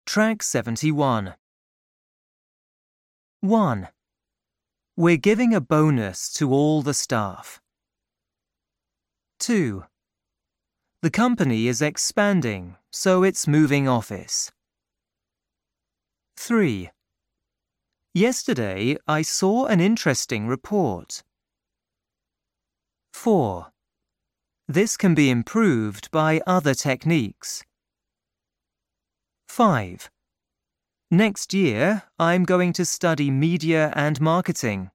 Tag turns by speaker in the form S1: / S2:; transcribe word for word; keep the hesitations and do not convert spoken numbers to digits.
S1: Track seventy-one. one. We're giving a bonus to all the staff. two. The company is expanding, so it's moving office. three. Yesterday, I saw an interesting report. four. This can be improved by other techniques. five. Next year, I'm going to study media and marketing.